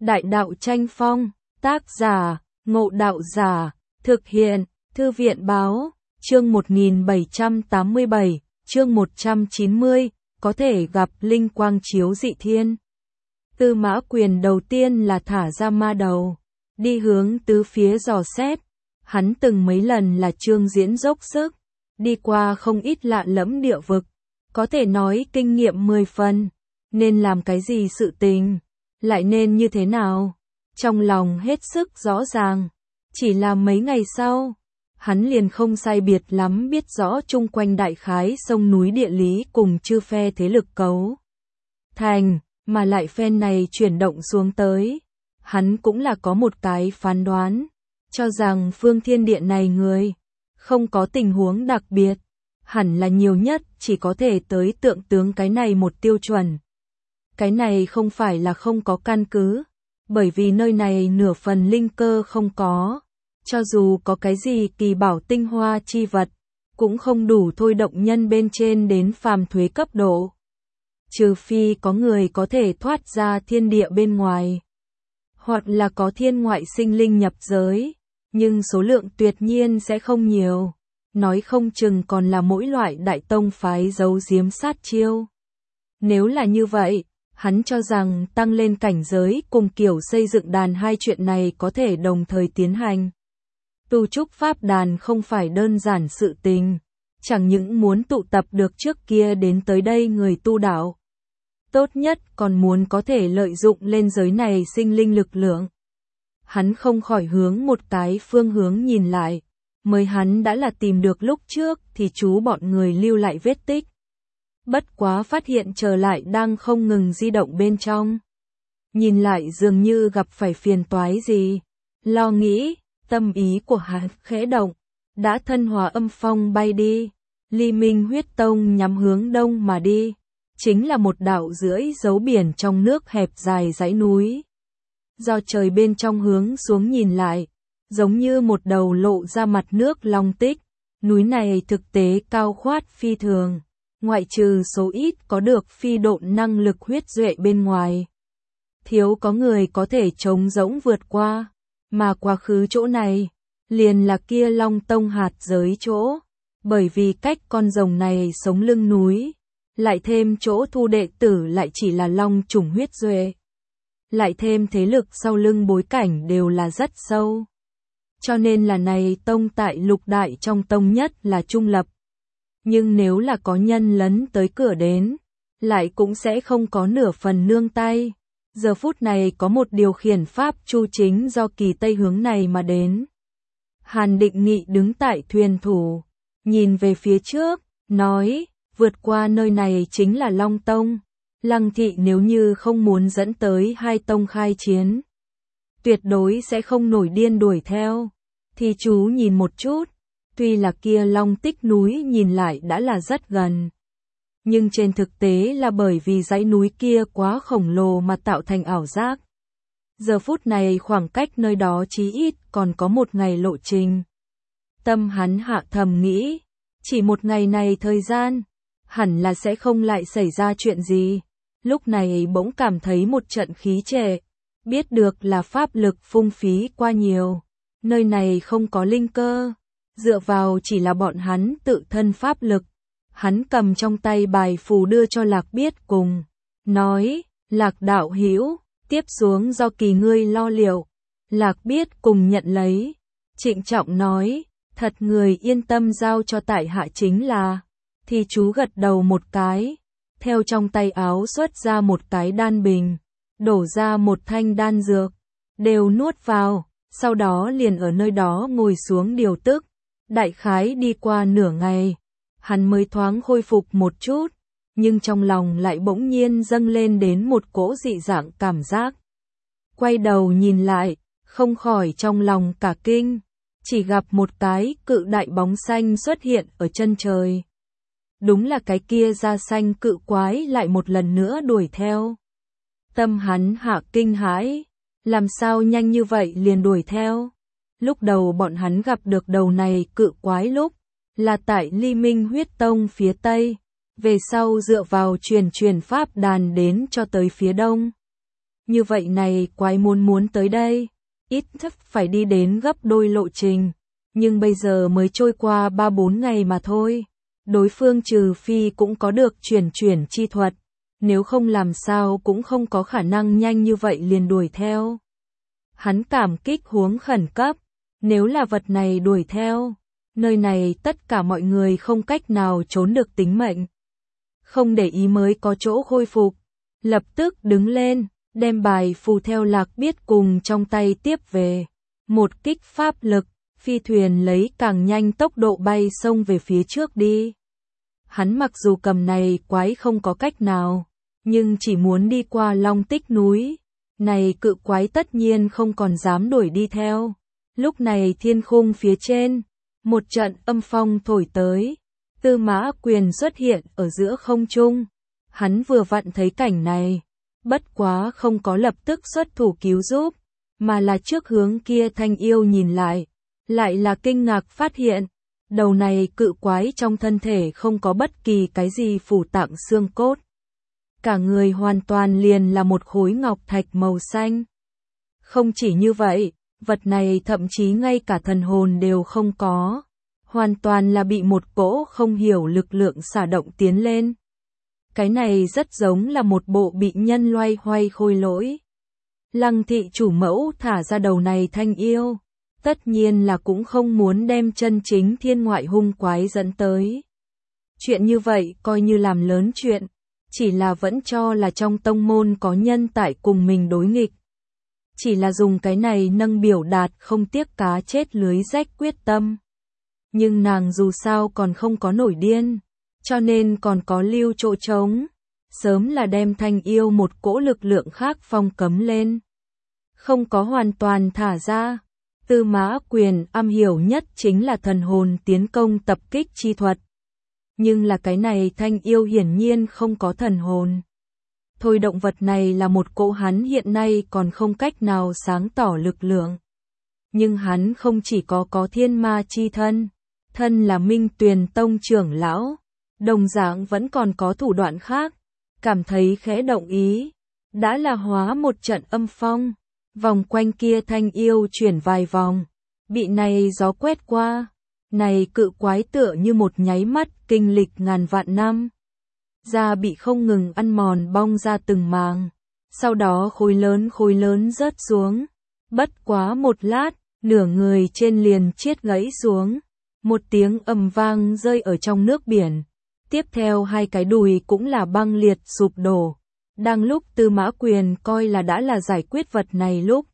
Đại đạo tranh phong, tác giả, Ngộ Đạo Giả, thực hiện, Thư viện báo, chương 1787, chương 190, có thể gặp linh quang chiếu dị thiên. Tư Mã Quyền đầu tiên là thả ra ma đầu, đi hướng tứ phía dò xét, hắn từng mấy lần là chương diễn dốc sức, đi qua không ít lạ lẫm địa vực, có thể nói kinh nghiệm 10 phần, nên làm cái gì sự tình, lại nên như thế nào, trong lòng hết sức rõ ràng, chỉ là mấy ngày sau, hắn liền không sai biệt lắm biết rõ chung quanh đại khái sông núi địa lý cùng chư phe thế lực cấu thành, mà lại phen này chuyển động xuống tới, hắn cũng là có một cái phán đoán, cho rằng phương thiên địa này người, không có tình huống đặc biệt, hẳn là nhiều nhất chỉ có thể tới tượng tướng cái này một tiêu chuẩn. Cái này không phải là không có căn cứ, bởi vì nơi này nửa phần linh cơ không có, cho dù có cái gì kỳ bảo tinh hoa chi vật, cũng không đủ thôi động nhân bên trên đến phàm thuế cấp độ. Trừ phi có người có thể thoát ra thiên địa bên ngoài, hoặc là có thiên ngoại sinh linh nhập giới, nhưng số lượng tuyệt nhiên sẽ không nhiều, nói không chừng còn là mỗi loại đại tông phái giấu giếm sát chiêu. Nếu là như vậy, hắn cho rằng tăng lên cảnh giới cùng kiểu xây dựng đàn hai chuyện này có thể đồng thời tiến hành. Tu trúc pháp đàn không phải đơn giản sự tình, chẳng những muốn tụ tập được trước kia đến tới đây người tu đạo. Tốt nhất còn muốn có thể lợi dụng lên giới này sinh linh lực lượng. Hắn không khỏi hướng một cái phương hướng nhìn lại, mới hắn đã là tìm được lúc trước thì chú bọn người lưu lại vết tích. Bất quá phát hiện trở lại đang không ngừng di động bên trong. Nhìn lại dường như gặp phải phiền toái gì. Lo nghĩ, tâm ý của hắn khẽ động, đã thân hóa âm phong bay đi. Ly Minh Huyết Tông nhắm hướng đông mà đi. Chính là một đạo rưỡi dấu biển trong nước hẹp dài dãy núi. Do trời bên trong hướng xuống nhìn lại, giống như một đầu lộ ra mặt nước long tích. Núi này thực tế cao khoát phi thường. Ngoại trừ số ít có được phi độn năng lực huyết duệ bên ngoài. Thiếu có người có thể trống rỗng vượt qua, mà quá khứ chỗ này, liền là kia Long Tông hạt giới chỗ, bởi vì cách con rồng này sống lưng núi, lại thêm chỗ thu đệ tử lại chỉ là Long chủng huyết duệ. Lại thêm thế lực sau lưng bối cảnh đều là rất sâu. Cho nên là này tông tại lục đại trong tông nhất là trung lập. Nhưng nếu là có nhân lấn tới cửa đến, lại cũng sẽ không có nửa phần nương tay. Giờ phút này có một điều khiển pháp chu chính do kỳ tây hướng này mà đến. Hàn Định Nghị đứng tại thuyền thủ, nhìn về phía trước, nói, vượt qua nơi này chính là Long Tông. Lăng thị nếu như không muốn dẫn tới hai tông khai chiến, tuyệt đối sẽ không nổi điên đuổi theo. Thì chú nhìn một chút. Tuy là kia Long Tích núi nhìn lại đã là rất gần, nhưng trên thực tế là bởi vì dãy núi kia quá khổng lồ mà tạo thành ảo giác. Giờ phút này khoảng cách nơi đó chí ít còn có một ngày lộ trình. Tâm hắn hạ thầm nghĩ, chỉ một ngày này thời gian, hẳn là sẽ không lại xảy ra chuyện gì. Lúc này bỗng cảm thấy một trận khí trệ, biết được là pháp lực phung phí qua nhiều, nơi này không có linh cơ. Dựa vào chỉ là bọn hắn tự thân pháp lực. Hắn cầm trong tay bài phù đưa cho Lạc Biết cùng. Nói, Lạc đạo hữu, tiếp xuống do kỳ ngươi lo liệu. Lạc Biết cùng nhận lấy. Trịnh trọng nói, thật người yên tâm giao cho tại hạ chính là. Thì chú gật đầu một cái. Theo trong tay áo xuất ra một cái đan bình. Đổ ra một thanh đan dược. Đều nuốt vào. Sau đó liền ở nơi đó ngồi xuống điều tức. Đại khái đi qua nửa ngày, hắn mới thoáng khôi phục một chút, nhưng trong lòng lại bỗng nhiên dâng lên đến một cỗ dị dạng cảm giác. Quay đầu nhìn lại, không khỏi trong lòng cả kinh, chỉ gặp một cái cự đại bóng xanh xuất hiện ở chân trời. Đúng là cái kia da xanh cự quái lại một lần nữa đuổi theo. Tâm hắn hạ kinh hãi, làm sao nhanh như vậy liền đuổi theo? Lúc đầu bọn hắn gặp được đầu này cự quái lúc, là tại Ly Minh Huyết Tông phía Tây, về sau dựa vào truyền pháp đàn đến cho tới phía Đông. Như vậy này quái muốn tới đây, ít nhất phải đi đến gấp đôi lộ trình, nhưng bây giờ mới trôi qua 3-4 ngày mà thôi. Đối phương trừ phi cũng có được chuyển chi thuật, nếu không làm sao cũng không có khả năng nhanh như vậy liền đuổi theo. Hắn cảm kích huống khẩn cấp, nếu là vật này đuổi theo, nơi này tất cả mọi người không cách nào trốn được tính mệnh. Không để ý mới có chỗ khôi phục, lập tức đứng lên, đem bài phù theo lạc biết cùng trong tay tiếp về. Một kích pháp lực, phi thuyền lấy càng nhanh tốc độ bay xông về phía trước đi. Hắn mặc dù cầm này quái không có cách nào, nhưng chỉ muốn đi qua Long Tích núi, này cự quái tất nhiên không còn dám đuổi đi theo. Lúc này thiên khung phía trên, một trận âm phong thổi tới, Tư Mã Quyền xuất hiện ở giữa không trung. Hắn vừa vặn thấy cảnh này, bất quá không có lập tức xuất thủ cứu giúp, mà là trước hướng kia Thanh Yêu nhìn lại là kinh ngạc phát hiện, đầu này cự quái trong thân thể không có bất kỳ cái gì phủ tạng xương cốt. Cả người hoàn toàn liền là một khối ngọc thạch màu xanh. Không chỉ như vậy, vật này thậm chí ngay cả thần hồn đều không có, hoàn toàn là bị một cỗ không hiểu lực lượng xả động tiến lên. Cái này rất giống là một bộ bị nhân loay hoay khôi lỗi. Lăng thị chủ mẫu thả ra đầu này Thanh Yêu, tất nhiên là cũng không muốn đem chân chính thiên ngoại hung quái dẫn tới. Chuyện như vậy coi như làm lớn chuyện, chỉ là vẫn cho là trong tông môn có nhân tại cùng mình đối nghịch. Chỉ là dùng cái này nâng biểu đạt không tiếc cá chết lưới rách quyết tâm. Nhưng nàng dù sao còn không có nổi điên, cho nên còn có lưu chỗ trống, sớm là đem Thanh Yêu một cỗ lực lượng khác phong cấm lên. Không có hoàn toàn thả ra, Tư Mã Quyền am hiểu nhất chính là thần hồn tiến công tập kích chi thuật. Nhưng là cái này Thanh Yêu hiển nhiên không có thần hồn. Thôi động vật này là một cỗ hắn hiện nay còn không cách nào sáng tỏ lực lượng. Nhưng hắn không chỉ có thiên ma chi thân là Minh Tuyền Tông trưởng lão, đồng dạng vẫn còn có thủ đoạn khác, cảm thấy khẽ động ý, đã là hóa một trận âm phong, vòng quanh kia Thanh Yêu chuyển vài vòng, bị này gió quét qua, này cự quái tựa như một nháy mắt kinh lịch ngàn vạn năm. Da bị không ngừng ăn mòn bong ra từng màng, sau đó khối lớn rớt xuống, bất quá một lát, nửa người trên liền chiết gãy xuống, một tiếng ầm vang rơi ở trong nước biển, tiếp theo hai cái đùi cũng là băng liệt sụp đổ. Đang lúc Tư Mã Quyền coi là đã là giải quyết vật này lúc,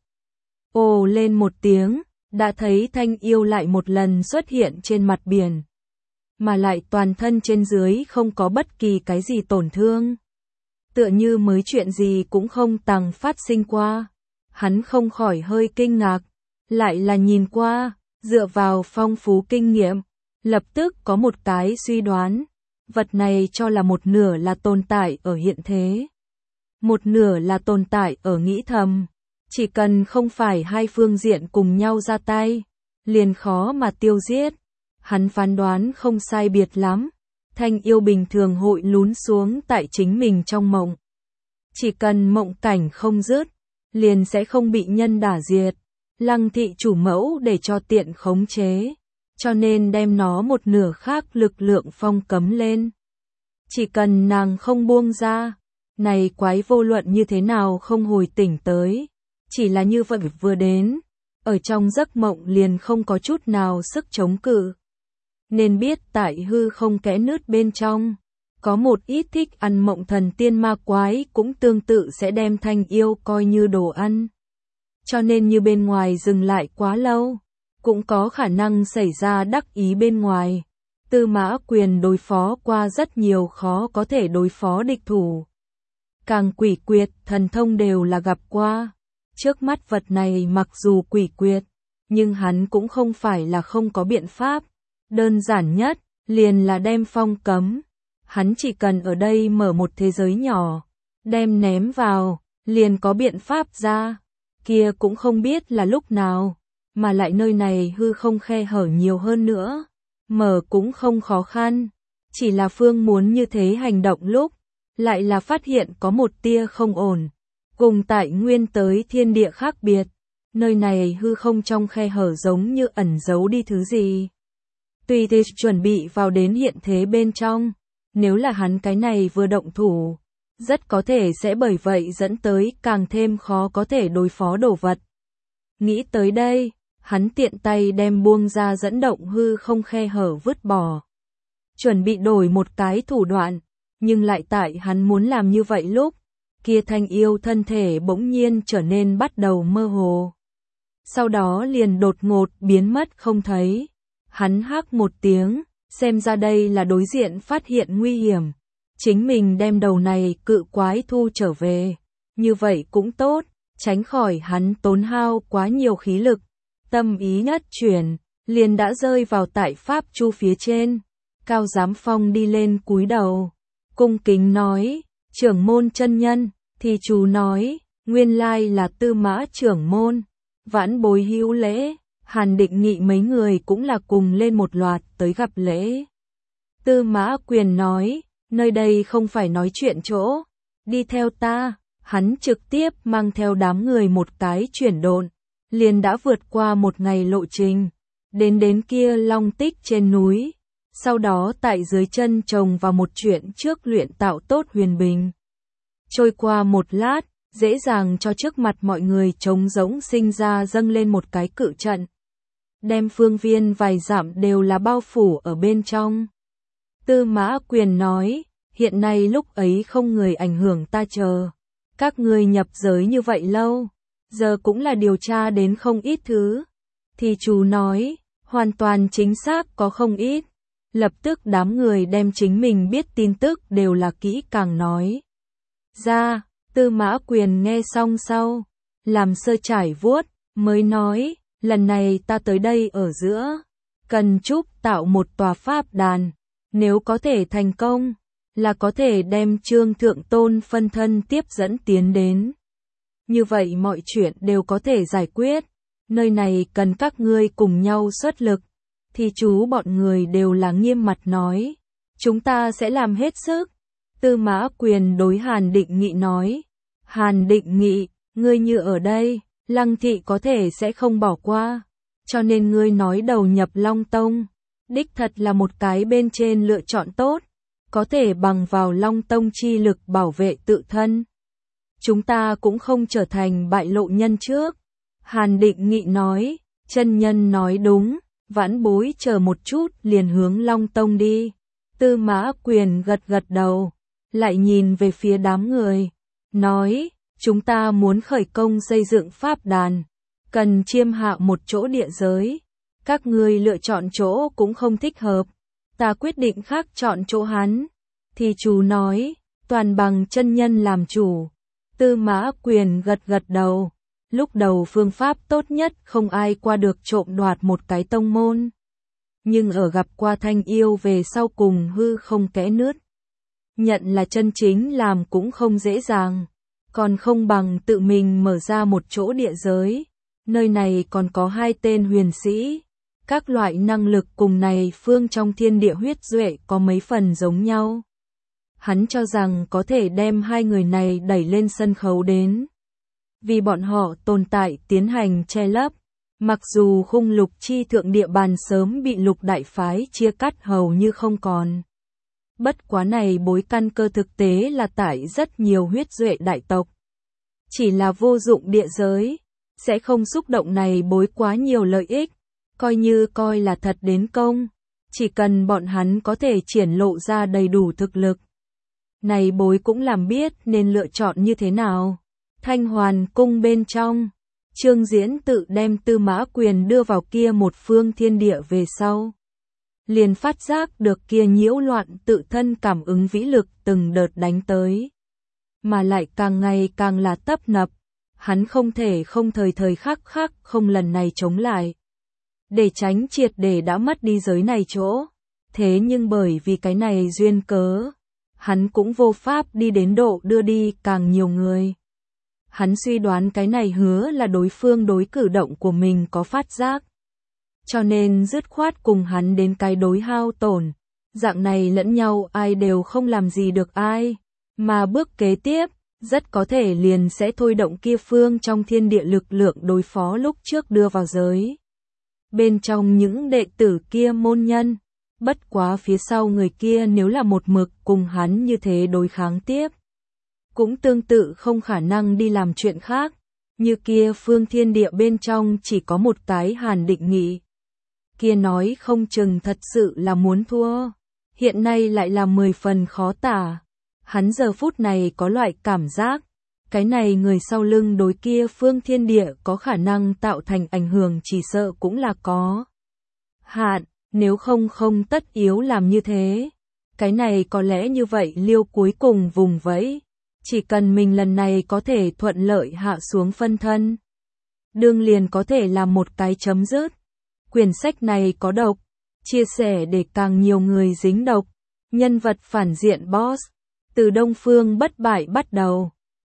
ồ lên một tiếng, đã thấy Thanh Yêu lại một lần xuất hiện trên mặt biển, mà lại toàn thân trên dưới không có bất kỳ cái gì tổn thương. Tựa như mới chuyện gì cũng không từng phát sinh qua. Hắn không khỏi hơi kinh ngạc, lại là nhìn qua, dựa vào phong phú kinh nghiệm, lập tức có một cái suy đoán, vật này cho là một nửa là tồn tại ở hiện thế, một nửa là tồn tại ở nghĩ thầm, chỉ cần không phải hai phương diện cùng nhau ra tay, liền khó mà tiêu giết. Hắn phán đoán không sai biệt lắm, Thanh Yêu bình thường hội lún xuống tại chính mình trong mộng. Chỉ cần mộng cảnh không dứt, liền sẽ không bị nhân đả diệt. Lăng thị chủ mẫu để cho tiện khống chế, cho nên đem nó một nửa khác lực lượng phong cấm lên. Chỉ cần nàng không buông ra, này quái vô luận như thế nào không hồi tỉnh tới, chỉ là như vậy vừa đến, ở trong giấc mộng liền không có chút nào sức chống cự. Nên biết tại hư không kẽ nứt bên trong, có một ít thích ăn mộng thần tiên ma quái cũng tương tự sẽ đem Thanh Yêu coi như đồ ăn. Cho nên như bên ngoài dừng lại quá lâu, cũng có khả năng xảy ra đắc ý bên ngoài. Tư Mã Quyền đối phó qua rất nhiều khó có thể đối phó địch thủ. Càng quỷ quyệt, thần thông đều là gặp qua. Trước mắt vật này mặc dù quỷ quyệt, nhưng hắn cũng không phải là không có biện pháp. Đơn giản nhất, liền là đem phong cấm. Hắn chỉ cần ở đây mở một thế giới nhỏ, đem ném vào, liền có biện pháp ra. Kia cũng không biết là lúc nào, mà lại nơi này hư không khe hở nhiều hơn nữa. Mở cũng không khó khăn, chỉ là Phương muốn như thế hành động lúc, lại là phát hiện có một tia không ổn. cùng tại nguyên tới thiên địa khác biệt, nơi này hư không trong khe hở giống như ẩn giấu đi thứ gì. Tùy thì chuẩn bị vào đến hiện thế bên trong, nếu là hắn cái này vừa động thủ, rất có thể sẽ bởi vậy dẫn tới càng thêm khó có thể đối phó đồ vật. Nghĩ tới đây, hắn tiện tay đem buông ra dẫn động hư không khe hở vứt bỏ. Chuẩn bị đổi một cái thủ đoạn, nhưng lại tại hắn muốn làm như vậy lúc, kia thanh yêu thân thể bỗng nhiên trở nên bắt đầu mơ hồ. Sau đó liền đột ngột biến mất không thấy. Hắn hắc một tiếng, xem ra đây là đối diện phát hiện nguy hiểm. Chính mình đem đầu này cự quái thu trở về. Như vậy cũng tốt, tránh khỏi hắn tốn hao quá nhiều khí lực. Tâm ý nhất chuyển, liền đã rơi vào tại pháp chu phía trên. Cao Giám Phong đi lên cúi đầu, cung kính nói, trưởng môn chân nhân, thì chú nói, nguyên lai là Tư Mã trưởng môn, vãn bối hữu lễ. Hàn Định Nghị mấy người cũng là cùng lên một loạt tới gặp lễ. Tư Mã Quyền nói, nơi đây không phải nói chuyện chỗ, đi theo ta. Hắn trực tiếp mang theo đám người một cái chuyển độn, liền đã vượt qua một ngày lộ trình, đến kia Long Tích trên núi. Sau đó tại dưới chân trồng vào một chuyện trước luyện tạo tốt huyền bình. Trôi qua một lát, dễ dàng cho trước mặt mọi người trống rỗng sinh ra dâng lên một cái cự trận. Đem phương viên vài dặm đều là bao phủ ở bên trong. Tư Mã Quyền nói, hiện nay lúc ấy không người ảnh hưởng ta chờ. Các người nhập giới như vậy lâu, giờ cũng là điều tra đến không ít thứ. Thì chú nói, hoàn toàn chính xác có không ít. Lập tức đám người đem chính mình biết tin tức đều là kỹ càng nói ra. Tư Mã Quyền nghe xong sau, làm sơ trải vuốt, mới nói, lần này ta tới đây ở giữa, cần chúc tạo một tòa pháp đàn, nếu có thể thành công, là có thể đem Trương Thượng Tôn phân thân tiếp dẫn tiến đến. Như vậy mọi chuyện đều có thể giải quyết, nơi này cần các ngươi cùng nhau xuất lực. Thì chú bọn người đều là nghiêm mặt nói, chúng ta sẽ làm hết sức. Tư Mã Quyền đối Hàn Định Nghị nói, Hàn Định Nghị, ngươi như ở đây, Lăng thị có thể sẽ không bỏ qua, cho nên ngươi nói đầu nhập Long Tông, đích thật là một cái bên trên lựa chọn tốt, có thể bằng vào Long Tông chi lực bảo vệ tự thân. Chúng ta cũng không trở thành bại lộ nhân trước. Hàn Định Nghị nói, chân nhân nói đúng. Vãn bối chờ một chút liền hướng Long Tông đi. Tư Mã Quyền gật gật đầu, lại nhìn về phía đám người, nói, chúng ta muốn khởi công xây dựng pháp đàn, cần chiêm hạ một chỗ địa giới. Các ngươi lựa chọn chỗ cũng không thích hợp, ta quyết định khác chọn chỗ hắn. Thì chú nói, toàn bằng chân nhân làm chủ. Tư Mã Quyền gật gật đầu. Lúc đầu phương pháp tốt nhất không ai qua được trộm đoạt một cái tông môn. Nhưng ở gặp qua thanh yêu về sau cùng hư không kẽ nứt. Nhận là chân chính làm cũng không dễ dàng. Còn không bằng tự mình mở ra một chỗ địa giới. Nơi này còn có hai tên huyền sĩ. Các loại năng lực cùng này phương trong thiên địa huyết duệ có mấy phần giống nhau. Hắn cho rằng có thể đem hai người này đẩy lên sân khấu đến. Vì bọn họ tồn tại tiến hành che lấp, mặc dù khung lục chi thượng địa bàn sớm bị lục đại phái chia cắt hầu như không còn. Bất quá này bối căn cơ thực tế là tại rất nhiều huyết duệ đại tộc. Chỉ là vô dụng địa giới, sẽ không xúc động này bối quá nhiều lợi ích, coi là thật đến công, chỉ cần bọn hắn có thể triển lộ ra đầy đủ thực lực. Này bối cũng làm biết nên lựa chọn như thế nào. Thanh Hoàn cung bên trong, Trương Diễn tự đem Tư Mã Quyền đưa vào kia một phương thiên địa về sau. Liền phát giác được kia nhiễu loạn tự thân cảm ứng vĩ lực từng đợt đánh tới. Mà lại càng ngày càng là tấp nập, hắn không thể không thời khắc không lần này chống lại. Để tránh triệt để đã mất đi giới này chỗ. Thế nhưng bởi vì cái này duyên cớ, hắn cũng vô pháp đi đến độ đưa đi càng nhiều người. Hắn suy đoán cái này hứa là đối phương đối cử động của mình có phát giác. Cho nên dứt khoát cùng hắn đến cái đối hao tổn. Dạng này lẫn nhau ai đều không làm gì được ai. Mà bước kế tiếp, rất có thể liền sẽ thôi động kia phương trong thiên địa lực lượng đối phó lúc trước đưa vào giới. Bên trong những đệ tử kia môn nhân, bất quá phía sau người kia nếu là một mực cùng hắn như thế đối kháng tiếp, cũng tương tự không khả năng đi làm chuyện khác, như kia phương thiên địa bên trong chỉ có một cái Hàn Định Nghị. Kia nói không chừng thật sự là muốn thua, hiện nay lại là 10 phần khó tả. Hắn giờ phút này có loại cảm giác, cái này người sau lưng đối kia phương thiên địa có khả năng tạo thành ảnh hưởng chỉ sợ cũng là có hạn, nếu không tất yếu làm như thế. Cái này có lẽ như vậy Liêu cuối cùng vùng vẫy, chỉ cần mình lần này có thể thuận lợi hạ xuống phân thân, đương liền có thể làm một cái chấm dứt. Quyển sách này có độc, chia sẻ để càng nhiều người dính độc. Nhân vật phản diện boss, từ Đông Phương Bất Bại bắt đầu.